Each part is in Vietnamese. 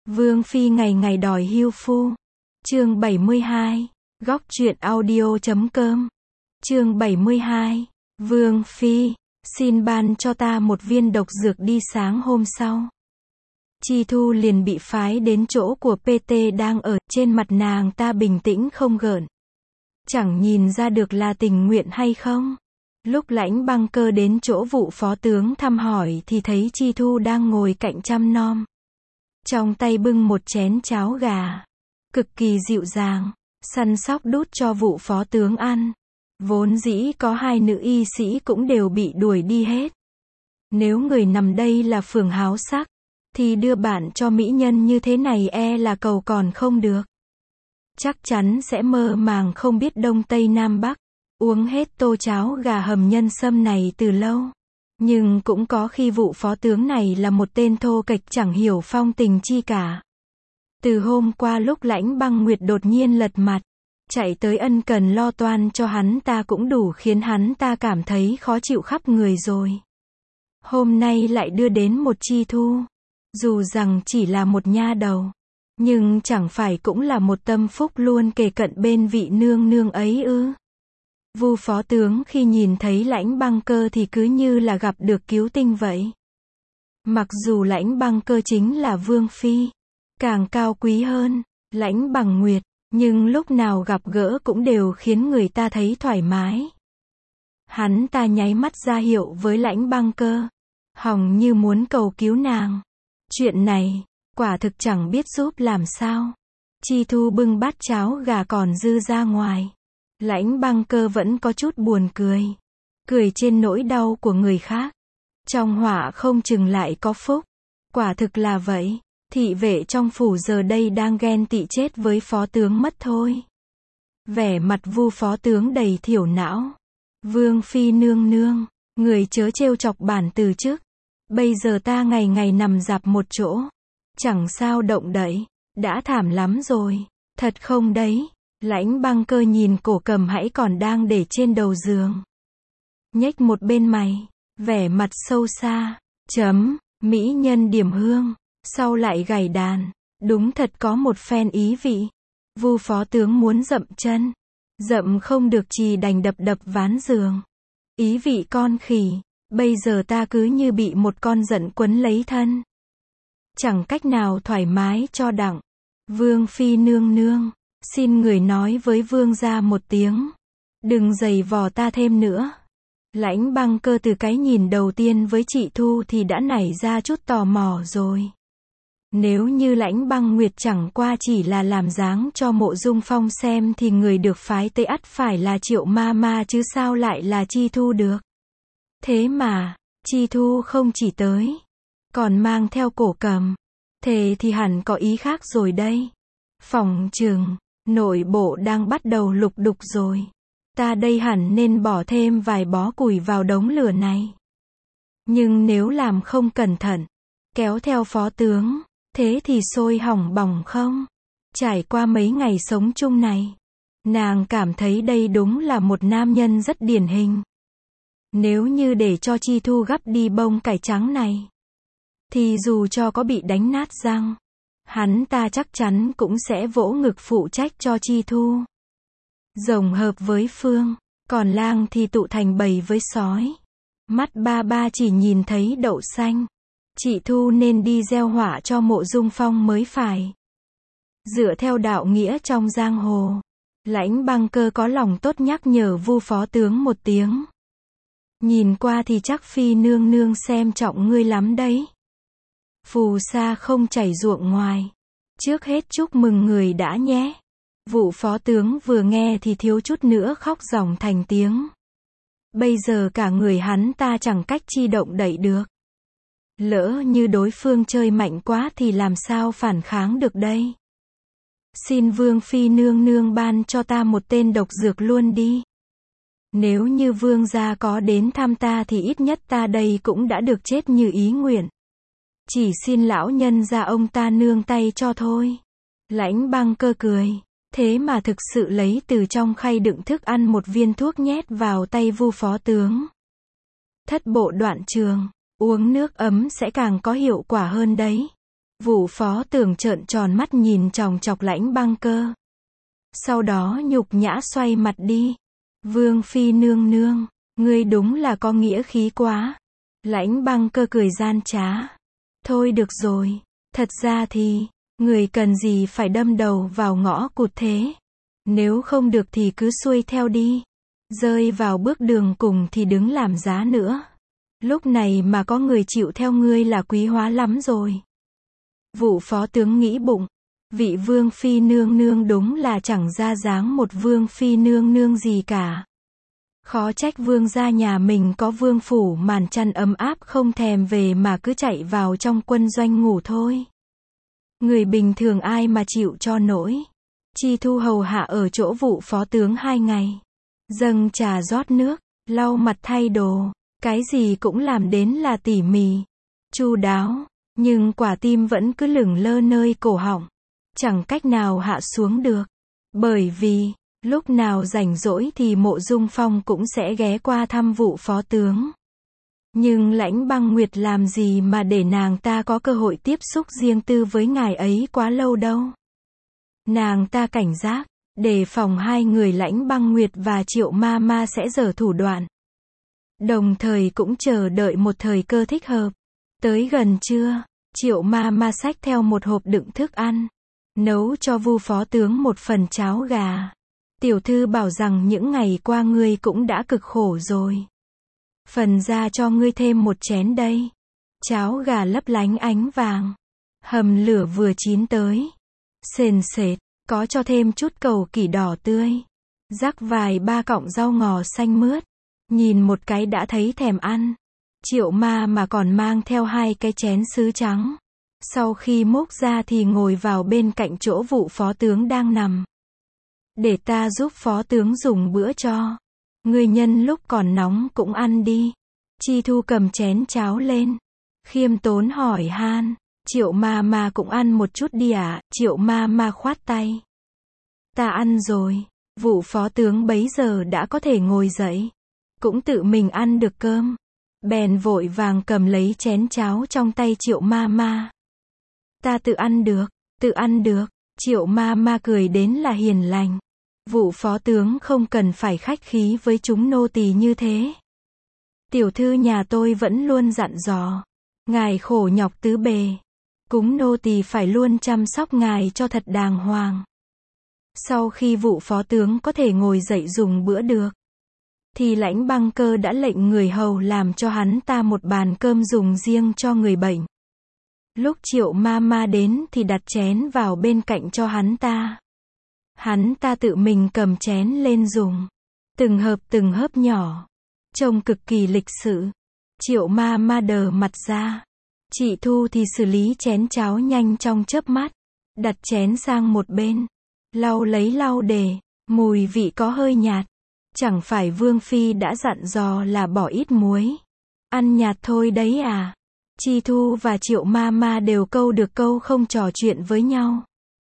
Vương Phi ngày ngày đòi hưu phu. Chương 72. Góc truyện audio.com. Chương 72. Vương Phi, xin ban cho ta một viên độc dược đi. Sáng hôm sau, Chi Thu liền bị phái đến chỗ của PT đang ở. Trên mặt nàng ta bình tĩnh không gợn, chẳng nhìn ra được là tình nguyện hay không. Lúc Lãnh Băng Cơ đến chỗ vụ phó tướng thăm hỏi thì thấy Chi Thu đang ngồi cạnh chăm nom, trong tay bưng một chén cháo gà, cực kỳ dịu dàng, săn sóc đút cho vụ phó tướng ăn. Vốn dĩ có hai nữ y sĩ cũng đều bị đuổi đi hết. Nếu người nằm đây là Phường Háo Sắc, thì đưa bạn cho mỹ nhân như thế này e là cầu còn không được. Chắc chắn sẽ mơ màng không biết đông tây nam bắc, uống hết tô cháo gà hầm nhân sâm này từ lâu. Nhưng cũng có khi vụ phó tướng này là một tên thô kệch chẳng hiểu phong tình chi cả. Từ hôm qua lúc Lãnh Băng Nguyệt đột nhiên lật mặt, chạy tới ân cần lo toan cho hắn ta cũng đủ khiến hắn ta cảm thấy khó chịu khắp người rồi. Hôm nay lại đưa đến một Chi Thu. Dù rằng chỉ là một nha đầu, nhưng chẳng phải cũng là một tâm phúc luôn kề cận bên vị nương nương ấy ư. Vu phó tướng khi nhìn thấy Lãnh Băng Cơ thì cứ như là gặp được cứu tinh vậy. Mặc dù Lãnh Băng Cơ chính là Vương Phi, càng cao quý hơn Lãnh Bằng Nguyệt, nhưng lúc nào gặp gỡ cũng đều khiến người ta thấy thoải mái. Hắn ta nháy mắt ra hiệu với Lãnh Băng Cơ, hòng như muốn cầu cứu nàng. Chuyện này, quả thực chẳng biết giúp làm sao. Chi Thu bưng bát cháo gà còn dư ra ngoài. Lãnh Băng Cơ vẫn có chút buồn cười. Cười trên nỗi đau của người khác. Trong họa không chừng lại có phúc. Quả thực là vậy. Thị vệ trong phủ giờ đây đang ghen tị chết với phó tướng mất thôi. Vẻ mặt Vu phó tướng đầy thiểu não. Vương Phi nương nương, người chớ trêu chọc bản từ chức. Bây giờ ta ngày ngày nằm rạp một chỗ, chẳng sao động đậy, đã thảm lắm rồi. Thật không đấy? Lãnh Băng Cơ nhìn cổ cầm hãy còn đang để trên đầu giường, nhếch một bên mày, vẻ mặt sâu xa. Mỹ nhân điểm hương, sau lại gảy đàn, đúng thật có một phen ý vị. Vu phó tướng muốn dậm chân, dậm không được chỉ đành đập đập ván giường. Ý vị con khỉ, bây giờ ta cứ như bị một con giận quấn lấy thân, chẳng cách nào thoải mái cho đặng. Vương Phi nương nương, xin người nói với vương gia một tiếng, đừng giày vò ta thêm nữa. Lãnh Băng Cơ từ cái nhìn đầu tiên với chị Thu thì đã nảy ra chút tò mò rồi. Nếu như Lãnh Băng Nguyệt chẳng qua chỉ là làm dáng cho Mộ Dung Phong xem thì người được phái tới ắt phải là Triệu ma ma chứ sao lại là Chi Thu được. Thế mà, Chi Thu không chỉ tới, còn mang theo cổ cầm. Thế thì hẳn có ý khác rồi đây. Phỏng chừng, nội bộ đang bắt đầu lục đục rồi. Ta đây hẳn nên bỏ thêm vài bó củi vào đống lửa này. Nhưng nếu làm không cẩn thận, kéo theo phó tướng, thế thì sôi hỏng bỏng không? Trải qua mấy ngày sống chung này, nàng cảm thấy đây đúng là một nam nhân rất điển hình. Nếu như để cho Chi Thu gắp đi bông cải trắng này, thì dù cho có bị đánh nát răng, hắn ta chắc chắn cũng sẽ vỗ ngực phụ trách cho Chi Thu. Rồng hợp với phương, còn lang thì tụ thành bầy với sói. Mắt ba ba chỉ nhìn thấy đậu xanh. Chị Thu nên đi gieo họa cho Mộ Dung Phong mới phải. Dựa theo đạo nghĩa trong giang hồ, Lãnh Băng Cơ có lòng tốt nhắc nhở Vu phó tướng một tiếng. Nhìn qua thì chắc Phi nương nương xem trọng ngươi lắm đấy. Phù sa không chảy ruộng ngoài. Trước hết chúc mừng người đã nhé. Vụ phó tướng vừa nghe thì thiếu chút nữa khóc ròng thành tiếng. Bây giờ cả người hắn ta chẳng cách chi động đậy được. Lỡ như đối phương chơi mạnh quá thì làm sao phản kháng được đây. Xin Vương Phi nương nương ban cho ta một tên độc dược luôn đi. Nếu như vương gia có đến thăm ta thì ít nhất ta đây cũng đã được chết như ý nguyện. Chỉ xin lão nhân gia ông ta nương tay cho thôi. Lãnh Băng Cơ cười, thế mà thực sự lấy từ trong khay đựng thức ăn một viên thuốc nhét vào tay Vu phó tướng. Thất bộ đoạn trường, uống nước ấm sẽ càng có hiệu quả hơn đấy. Vụ phó tưởng trợn tròn mắt nhìn chòng chọc Lãnh Băng Cơ. Sau đó nhục nhã xoay mặt đi. Vương phi nương nương, ngươi đúng là có nghĩa khí quá. Lãnh Băng Cơ cười gian trá. Thôi được rồi, thật ra thì, người cần gì phải đâm đầu vào ngõ cụt thế. Nếu không được thì cứ xuôi theo đi. Rơi vào bước đường cùng thì đứng làm giá nữa. Lúc này mà có người chịu theo ngươi là quý hóa lắm rồi. Vụ phó tướng nghĩ bụng. Vị vương phi nương nương đúng là chẳng ra dáng một vương phi nương nương gì cả. Khó trách vương gia nhà mình có vương phủ màn chăn ấm áp không thèm về mà cứ chạy vào trong quân doanh ngủ thôi. Người bình thường ai mà chịu cho nổi. Chi Thu hầu hạ ở chỗ vụ phó tướng 2 ngày. Dâng trà rót nước, lau mặt thay đồ, cái gì cũng làm đến là tỉ mỉ, chu đáo, nhưng quả tim vẫn cứ lửng lơ nơi cổ họng. Chẳng cách nào hạ xuống được. Bởi vì, lúc nào rảnh rỗi thì Mộ Dung Phong cũng sẽ ghé qua thăm vụ phó tướng. Nhưng Lãnh Băng Nguyệt làm gì mà để nàng ta có cơ hội tiếp xúc riêng tư với ngài ấy quá lâu đâu. Nàng ta cảnh giác, đề phòng hai người Lãnh Băng Nguyệt và Triệu Ma Ma sẽ giở thủ đoạn. Đồng thời cũng chờ đợi một thời cơ thích hợp. Tới gần trưa, Triệu Ma Ma xách theo một hộp đựng thức ăn. Nấu cho Vu phó tướng một phần cháo gà. Tiểu thư bảo rằng những ngày qua ngươi cũng đã cực khổ rồi. Phần ra cho ngươi thêm một chén đây. Cháo gà lấp lánh ánh vàng. Hầm lửa vừa chín tới. Sền sệt, có cho thêm chút cầu kỷ đỏ tươi. Rắc vài ba cọng rau ngò xanh mướt. Nhìn một cái đã thấy thèm ăn. Triệu Ma mà còn mang theo 2 cái chén sứ trắng. Sau khi múc ra thì ngồi vào bên cạnh chỗ vụ phó tướng đang nằm. Để ta giúp phó tướng dùng bữa cho. Ngươi nhân lúc còn nóng cũng ăn đi. Chi Thu cầm chén cháo lên. Khiêm tốn hỏi han. Triệu Ma Ma cũng ăn một chút đi ạ. Triệu Ma Ma khoát tay. Ta ăn rồi. Vụ phó tướng bấy giờ đã có thể ngồi dậy. Cũng tự mình ăn được cơm. Bèn vội vàng cầm lấy chén cháo trong tay Triệu Ma Ma. Ta tự ăn được, tự ăn được. Triệu Ma Ma cười đến là hiền lành. Vụ phó tướng không cần phải khách khí với chúng nô tỳ như thế. Tiểu thư nhà tôi vẫn luôn dặn dò. Ngài khổ nhọc tứ bề. Cúng nô tỳ phải luôn chăm sóc ngài cho thật đàng hoàng. Sau khi vụ phó tướng có thể ngồi dậy dùng bữa được. Thì Lãnh Băng Cơ đã lệnh người hầu làm cho hắn ta một bàn cơm dùng riêng cho người bệnh. Lúc Triệu Ma Ma đến thì đặt chén vào bên cạnh cho hắn ta. Hắn ta tự mình cầm chén lên dùng. Từng hớp nhỏ. Trông cực kỳ lịch sự. Triệu Ma Ma đờ mặt ra. Chị Thu thì xử lý chén cháo nhanh trong chớp mắt. Đặt chén sang một bên. Lau lấy lau để. Mùi vị có hơi nhạt. Chẳng phải Vương Phi đã dặn dò là bỏ ít muối. Ăn nhạt thôi đấy à. Chi Thu và Triệu Ma Ma đều câu được câu không trò chuyện với nhau.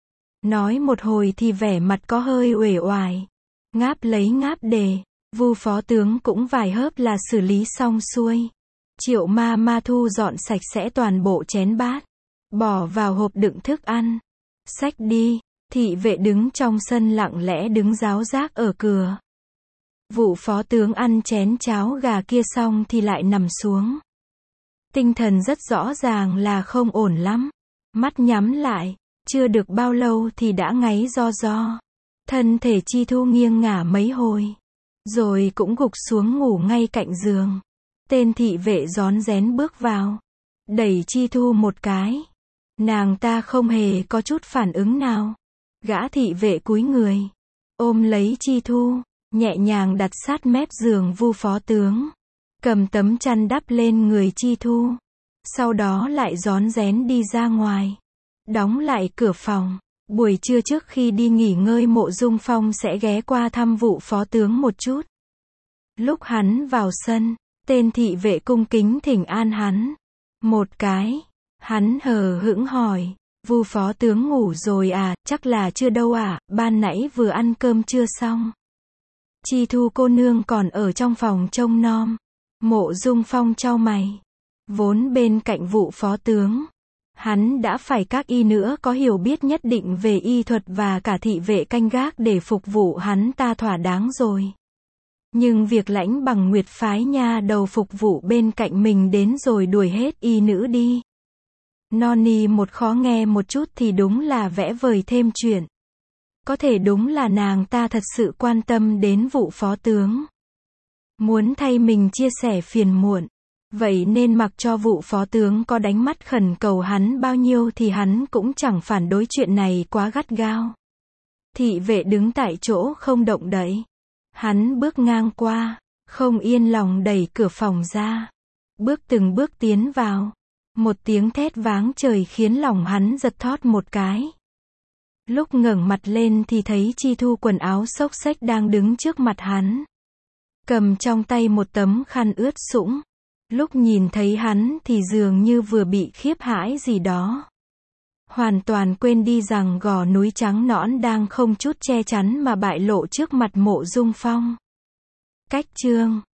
Nói một hồi thì vẻ mặt có hơi uể oải. Ngáp lấy ngáp để. Vu phó tướng cũng vài hớp là xử lý xong xuôi. Triệu Ma Ma thu dọn sạch sẽ toàn bộ chén bát. Bỏ vào hộp đựng thức ăn. Xách đi. Thị vệ đứng trong sân lặng lẽ đứng ráo rác ở cửa. Vụ phó tướng ăn chén cháo gà kia xong thì lại nằm xuống. Tinh thần rất rõ ràng là không ổn lắm. Mắt nhắm lại, chưa được bao lâu thì đã ngáy ro ro. Thân thể Chi Thu nghiêng ngả mấy hồi. Rồi cũng gục xuống ngủ ngay cạnh giường. Tên thị vệ rón rén bước vào. Đẩy Chi Thu một cái. Nàng ta không hề có chút phản ứng nào. Gã thị vệ cúi người. Ôm lấy Chi Thu. Nhẹ nhàng đặt sát mép giường Vu phó tướng. Cầm tấm chăn đắp lên người Chi Thu. Sau đó lại rón rén đi ra ngoài. Đóng lại cửa phòng. Buổi trưa trước khi đi nghỉ ngơi Mộ Dung Phong sẽ ghé qua thăm vụ phó tướng một chút. Lúc hắn vào sân, tên thị vệ cung kính thỉnh an hắn. Một cái. Hắn hờ hững hỏi. Vu phó tướng ngủ rồi à, chắc là chưa đâu à, ban nãy vừa ăn cơm chưa xong. Chi Thu cô nương còn ở trong phòng trông nom. Mộ Dung Phong chau mày. Vốn bên cạnh vụ phó tướng. Hắn đã phải các y nữa có hiểu biết nhất định về y thuật và cả thị vệ canh gác để phục vụ hắn ta thỏa đáng rồi. Nhưng việc Lãnh Bằng Nguyệt phái nha đầu phục vụ bên cạnh mình đến rồi đuổi hết y nữ đi. Noni một khó nghe một chút thì đúng là vẽ vời thêm chuyện. Có thể đúng là nàng ta thật sự quan tâm đến vụ phó tướng. Muốn thay mình chia sẻ phiền muộn. Vậy nên mặc cho vụ phó tướng có đánh mắt khẩn cầu hắn bao nhiêu thì hắn cũng chẳng phản đối chuyện này quá gắt gao. Thị vệ đứng tại chỗ không động đậy. Hắn bước ngang qua, không yên lòng đẩy cửa phòng ra. Bước từng bước tiến vào. Một tiếng thét váng trời khiến lòng hắn giật thót một cái. Lúc ngẩng mặt lên thì thấy Chi Thu quần áo xốc xếch đang đứng trước mặt hắn. Cầm trong tay một tấm khăn ướt sũng. Lúc nhìn thấy hắn thì dường như vừa bị khiếp hãi gì đó. Hoàn toàn quên đi rằng gò núi trắng nõn đang không chút che chắn mà bại lộ trước mặt Mộ Dung Phong. Cách chương